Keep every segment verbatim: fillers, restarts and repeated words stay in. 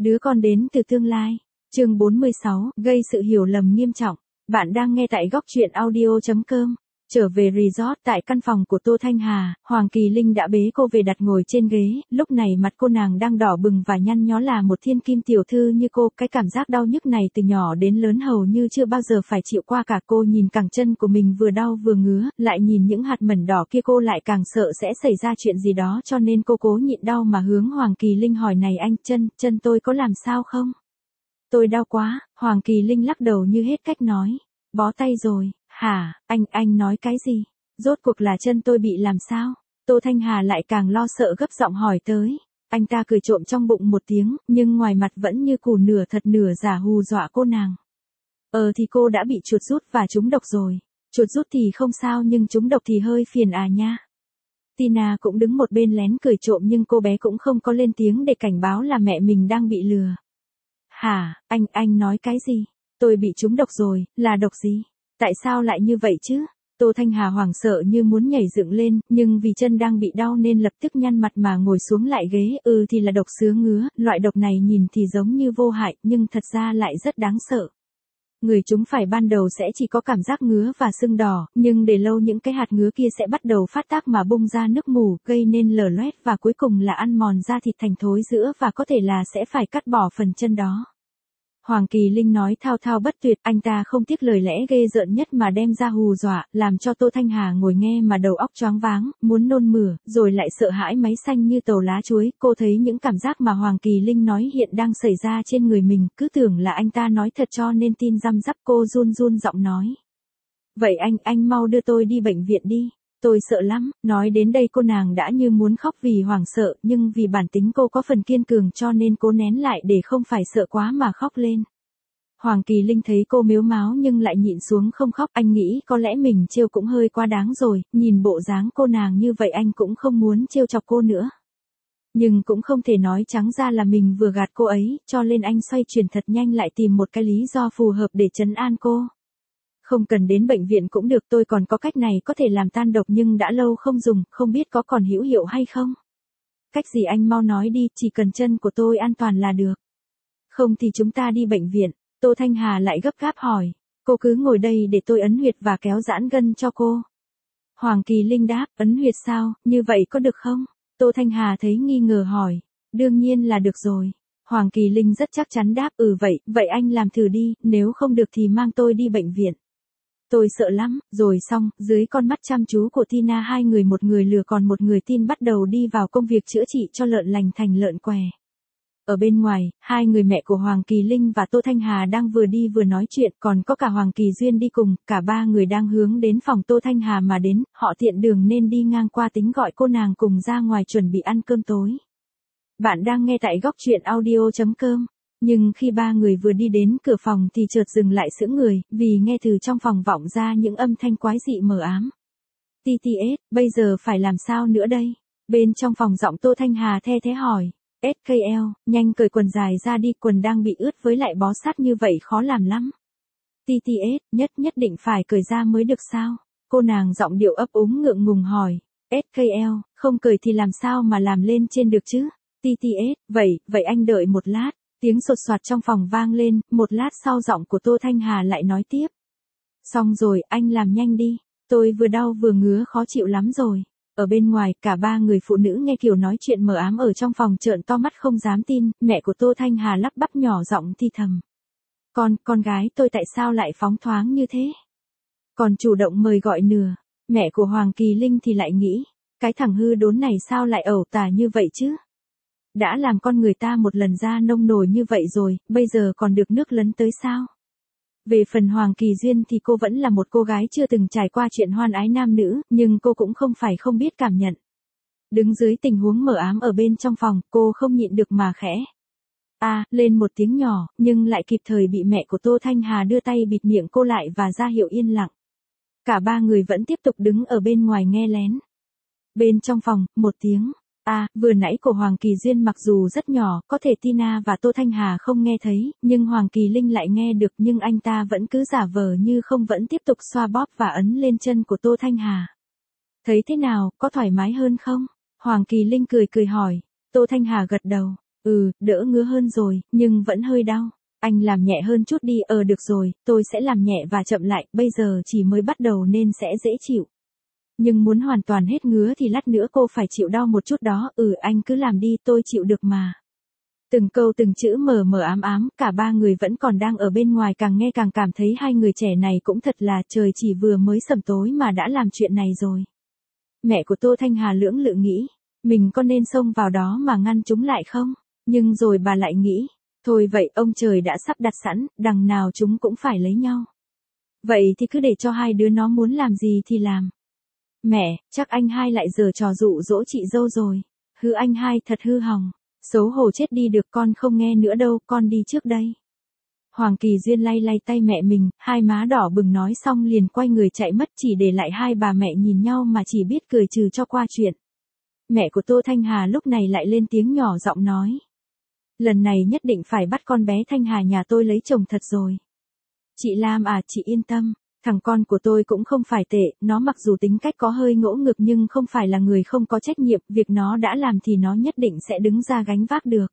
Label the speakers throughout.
Speaker 1: Đứa con đến từ tương lai. Chương bốn mươi sáu, gây sự hiểu lầm nghiêm trọng. Bạn đang nghe tại góc truyện audio chấm com. Trở về resort tại căn phòng của Tô Thanh Hà, Hoàng Kỳ Linh đã bế cô về đặt ngồi trên ghế, lúc này mặt cô nàng đang đỏ bừng và nhăn nhó là một thiên kim tiểu thư như cô, cái cảm giác đau nhức này từ nhỏ đến lớn hầu như chưa bao giờ phải chịu qua cả. Cô nhìn cẳng chân của mình vừa đau vừa ngứa, lại nhìn những hạt mẩn đỏ kia cô lại càng sợ sẽ xảy ra chuyện gì đó, cho nên cô cố nhịn đau mà hướng Hoàng Kỳ Linh hỏi: này anh, chân, chân tôi có làm sao không? Tôi đau quá. Hoàng Kỳ Linh lắc đầu như hết cách nói. Bó tay rồi. Hả, anh, anh nói cái gì? Rốt cuộc là chân tôi bị làm sao? Tô Thanh Hà lại càng lo sợ gấp giọng hỏi tới. Anh ta cười trộm trong bụng một tiếng, nhưng ngoài mặt vẫn như củ nửa thật nửa giả hù dọa cô nàng. Ờ thì cô đã bị chuột rút và trúng độc rồi. Chuột rút thì không sao nhưng trúng độc thì hơi phiền à nha. Tina cũng đứng một bên lén cười trộm nhưng cô bé cũng không có lên tiếng để cảnh báo là mẹ mình đang bị lừa. Hả, anh, anh nói cái gì? Tôi bị trúng độc rồi, là độc gì? Tại sao lại như vậy chứ? Tô Thanh Hà hoảng sợ như muốn nhảy dựng lên, nhưng vì chân đang bị đau nên lập tức nhăn mặt mà ngồi xuống lại ghế. Ừ thì là độc sứa ngứa, loại độc này nhìn thì giống như vô hại, nhưng thật ra lại rất đáng sợ. Người chúng phải ban đầu sẽ chỉ có cảm giác ngứa và sưng đỏ, nhưng để lâu những cái hạt ngứa kia sẽ bắt đầu phát tác mà bung ra nước mù, gây nên lở loét và cuối cùng là ăn mòn da thịt thành thối rữa và có thể là sẽ phải cắt bỏ phần chân đó. Hoàng Kỳ Linh nói thao thao bất tuyệt, anh ta không tiếc lời lẽ ghê rợn nhất mà đem ra hù dọa, làm cho Tô Thanh Hà ngồi nghe mà đầu óc choáng váng, muốn nôn mửa, rồi lại sợ hãi máy xanh như tàu lá chuối. Cô thấy những cảm giác mà Hoàng Kỳ Linh nói hiện đang xảy ra trên người mình, cứ tưởng là anh ta nói thật cho nên tin răm rắp. Cô run run giọng nói. Vậy anh, anh mau đưa tôi đi bệnh viện đi. Tôi sợ lắm. Nói đến đây cô nàng đã như muốn khóc vì hoảng sợ, nhưng vì bản tính cô có phần kiên cường cho nên cố nén lại để không phải sợ quá mà khóc lên. Hoàng Kỳ Linh thấy cô mếu máo nhưng lại nhịn xuống không khóc, anh nghĩ có lẽ mình trêu cũng hơi quá đáng rồi, nhìn bộ dáng cô nàng như vậy anh cũng không muốn trêu chọc cô nữa. Nhưng cũng không thể nói trắng ra là mình vừa gạt cô ấy, cho nên anh xoay chuyển thật nhanh lại tìm một cái lý do phù hợp để trấn an cô. Không cần đến bệnh viện cũng được, tôi còn có cách này có thể làm tan độc nhưng đã lâu không dùng, không biết có còn hữu hiệu hay không? Cách gì anh mau nói đi, chỉ cần chân của tôi an toàn là được. Không thì chúng ta đi bệnh viện. Tô Thanh Hà lại gấp gáp hỏi. Cô cứ ngồi đây để tôi ấn huyệt và kéo giãn gân cho cô. Hoàng Kỳ Linh đáp, ấn huyệt sao, như vậy có được không? Tô Thanh Hà thấy nghi ngờ hỏi. Đương nhiên là được rồi. Hoàng Kỳ Linh rất chắc chắn đáp, ừ vậy, vậy anh làm thử đi, nếu không được thì mang tôi đi bệnh viện. Tôi sợ lắm. Rồi xong, dưới con mắt chăm chú của Tina hai người, một người lừa còn một người tin, bắt đầu đi vào công việc chữa trị cho lợn lành thành lợn què. Ở bên ngoài, hai người mẹ của Hoàng Kỳ Linh và Tô Thanh Hà đang vừa đi vừa nói chuyện, còn có cả Hoàng Kỳ Duyên đi cùng, cả ba người đang hướng đến phòng Tô Thanh Hà mà đến, họ tiện đường nên đi ngang qua tính gọi cô nàng cùng ra ngoài chuẩn bị ăn cơm tối. Bạn đang nghe tại góc truyện audio chấm com. Nhưng khi ba người vừa đi đến cửa phòng thì chợt dừng lại sững người, vì nghe từ trong phòng vọng ra những âm thanh quái dị mờ ám. tê tê ét, bây giờ phải làm sao nữa đây? Bên trong phòng giọng Tô Thanh Hà the thế hỏi. ét ca lờ, nhanh cởi quần dài ra đi, quần đang bị ướt với lại bó sát như vậy khó làm lắm. tê tê ét, nhất nhất định phải cởi ra mới được sao? Cô nàng giọng điệu ấp úng ngượng ngùng hỏi. ét ca lờ, không cởi thì làm sao mà làm lên trên được chứ? tê tê ét, vậy, vậy anh đợi một lát. Tiếng sột soạt trong phòng vang lên, một lát sau giọng của Tô Thanh Hà lại nói tiếp. Xong rồi, anh làm nhanh đi, tôi vừa đau vừa ngứa khó chịu lắm rồi. Ở bên ngoài, cả ba người phụ nữ nghe kiểu nói chuyện mờ ám ở trong phòng trợn to mắt không dám tin, mẹ của Tô Thanh Hà lắp bắp nhỏ giọng thì thầm. Con, con gái tôi tại sao lại phóng thoáng như thế? Còn chủ động mời gọi nửa, mẹ của Hoàng Kỳ Linh thì lại nghĩ, cái thằng hư đốn này sao lại ẩu tả như vậy chứ? Đã làm con người ta một lần ra nông nổi như vậy rồi, bây giờ còn được nước lấn tới sao? Về phần Hoàng Kỳ Duyên thì cô vẫn là một cô gái chưa từng trải qua chuyện hoan ái nam nữ, nhưng cô cũng không phải không biết cảm nhận. Đứng dưới tình huống mờ ám ở bên trong phòng, cô không nhịn được mà khẽ. À, lên một tiếng nhỏ, nhưng lại kịp thời bị mẹ của Tô Thanh Hà đưa tay bịt miệng cô lại và ra hiệu yên lặng. Cả ba người vẫn tiếp tục đứng ở bên ngoài nghe lén. Bên trong phòng, một tiếng. À, vừa nãy của Hoàng Kỳ Duyên mặc dù rất nhỏ, có thể Tina và Tô Thanh Hà không nghe thấy, nhưng Hoàng Kỳ Linh lại nghe được, nhưng anh ta vẫn cứ giả vờ như không, vẫn tiếp tục xoa bóp và ấn lên chân của Tô Thanh Hà. Thấy thế nào, có thoải mái hơn không? Hoàng Kỳ Linh cười cười hỏi. Tô Thanh Hà gật đầu. Ừ, đỡ ngứa hơn rồi, nhưng vẫn hơi đau. Anh làm nhẹ hơn chút đi, ờ được rồi, tôi sẽ làm nhẹ và chậm lại, bây giờ chỉ mới bắt đầu nên sẽ dễ chịu. Nhưng muốn hoàn toàn hết ngứa thì lát nữa cô phải chịu đau một chút đó, ừ anh cứ làm đi, tôi chịu được mà. Từng câu từng chữ mờ mờ ám ám, cả ba người vẫn còn đang ở bên ngoài càng nghe càng cảm thấy hai người trẻ này cũng thật là trời chỉ vừa mới sẩm tối mà đã làm chuyện này rồi. Mẹ của Tô Thanh Hà lưỡng lự nghĩ, mình có nên xông vào đó mà ngăn chúng lại không? Nhưng rồi bà lại nghĩ, thôi vậy ông trời đã sắp đặt sẵn, đằng nào chúng cũng phải lấy nhau. Vậy thì cứ để cho hai đứa nó muốn làm gì thì làm. Mẹ, chắc anh hai lại giở trò dụ dỗ chị dâu rồi. Hư anh hai thật hư hỏng. Xấu hổ chết đi được, con không nghe nữa đâu, con đi trước đây. Hoàng Kỳ Duyên lay lay tay mẹ mình, hai má đỏ bừng nói xong liền quay người chạy mất, chỉ để lại hai bà mẹ nhìn nhau mà chỉ biết cười trừ cho qua chuyện. Mẹ của Tô Thanh Hà lúc này lại lên tiếng nhỏ giọng nói. Lần này nhất định phải bắt con bé Thanh Hà nhà tôi lấy chồng thật rồi. Chị Lam à, chị yên tâm, thằng con của tôi cũng không phải tệ, nó mặc dù tính cách có hơi ngỗ ngược nhưng không phải là người không có trách nhiệm, việc nó đã làm thì nó nhất định sẽ đứng ra gánh vác được.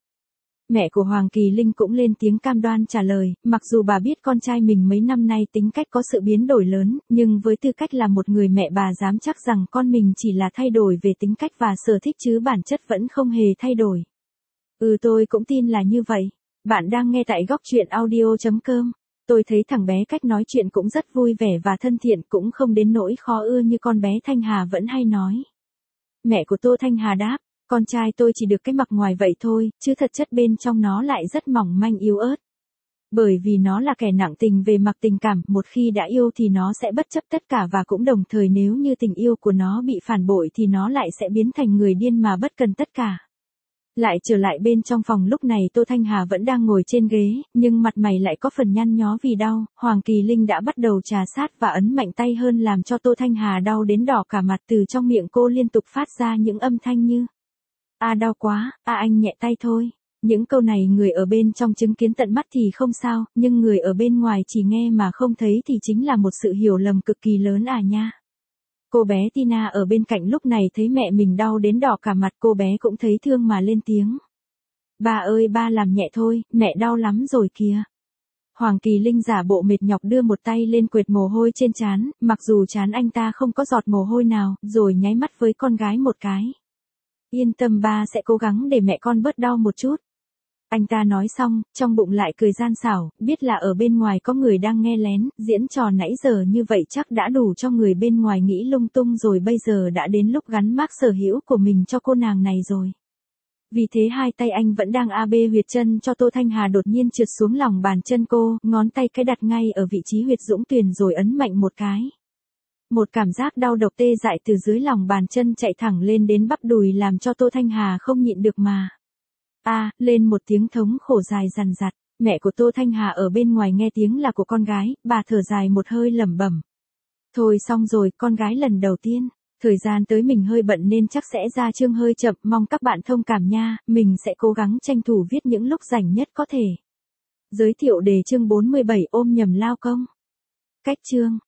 Speaker 1: Mẹ của Hoàng Kỳ Linh cũng lên tiếng cam đoan trả lời, mặc dù bà biết con trai mình mấy năm nay tính cách có sự biến đổi lớn, nhưng với tư cách là một người mẹ bà dám chắc rằng con mình chỉ là thay đổi về tính cách và sở thích chứ bản chất vẫn không hề thay đổi. Ừ tôi cũng tin là như vậy. Bạn đang nghe tại góc truyện audio chấm com. Tôi thấy thằng bé cách nói chuyện cũng rất vui vẻ và thân thiện, cũng không đến nỗi khó ưa như con bé Thanh Hà vẫn hay nói. Mẹ của Tô Thanh Hà đáp, con trai tôi chỉ được cái mặt ngoài vậy thôi, chứ thật chất bên trong nó lại rất mỏng manh yếu ớt. Bởi vì nó là kẻ nặng tình về mặt tình cảm, một khi đã yêu thì nó sẽ bất chấp tất cả và cũng đồng thời nếu như tình yêu của nó bị phản bội thì nó lại sẽ biến thành người điên mà bất cần tất cả. Lại trở lại bên trong phòng lúc này Tô Thanh Hà vẫn đang ngồi trên ghế, nhưng mặt mày lại có phần nhăn nhó vì đau, Hoàng Kỳ Linh đã bắt đầu trà sát và ấn mạnh tay hơn làm cho Tô Thanh Hà đau đến đỏ cả mặt, từ trong miệng cô liên tục phát ra những âm thanh như a đau quá, a anh nhẹ tay thôi. Những câu này người ở bên trong chứng kiến tận mắt thì không sao, nhưng người ở bên ngoài chỉ nghe mà không thấy thì chính là một sự hiểu lầm cực kỳ lớn à nha. Cô bé Tina ở bên cạnh lúc này thấy mẹ mình đau đến đỏ cả mặt, cô bé cũng thấy thương mà lên tiếng. Ba ơi ba làm nhẹ thôi, mẹ đau lắm rồi kìa. Hoàng Kỳ Linh giả bộ mệt nhọc đưa một tay lên quệt mồ hôi trên trán, mặc dù trán anh ta không có giọt mồ hôi nào, rồi nháy mắt với con gái một cái. Yên tâm ba sẽ cố gắng để mẹ con bớt đau một chút. Anh ta nói xong, trong bụng lại cười gian xảo, biết là ở bên ngoài có người đang nghe lén, diễn trò nãy giờ như vậy chắc đã đủ cho người bên ngoài nghĩ lung tung rồi, bây giờ đã đến lúc gắn mác sở hữu của mình cho cô nàng này rồi. Vì thế hai tay anh vẫn đang a bê huyệt chân cho Tô Thanh Hà đột nhiên trượt xuống lòng bàn chân cô, ngón tay cái đặt ngay ở vị trí huyệt dũng tuyền rồi ấn mạnh một cái. Một cảm giác đau độc tê dại từ dưới lòng bàn chân chạy thẳng lên đến bắp đùi làm cho Tô Thanh Hà không nhịn được mà. A, à, lên một tiếng thống khổ dài dằn dặt, mẹ của Tô Thanh Hà ở bên ngoài nghe tiếng là của con gái, bà thở dài một hơi lẩm bẩm. Thôi xong rồi, con gái lần đầu tiên, thời gian tới mình hơi bận nên chắc sẽ ra chương hơi chậm, mong các bạn thông cảm nha, mình sẽ cố gắng tranh thủ viết những lúc rảnh nhất có thể. Giới thiệu đề chương bốn mươi bảy ôm nhầm lao công. Cách chương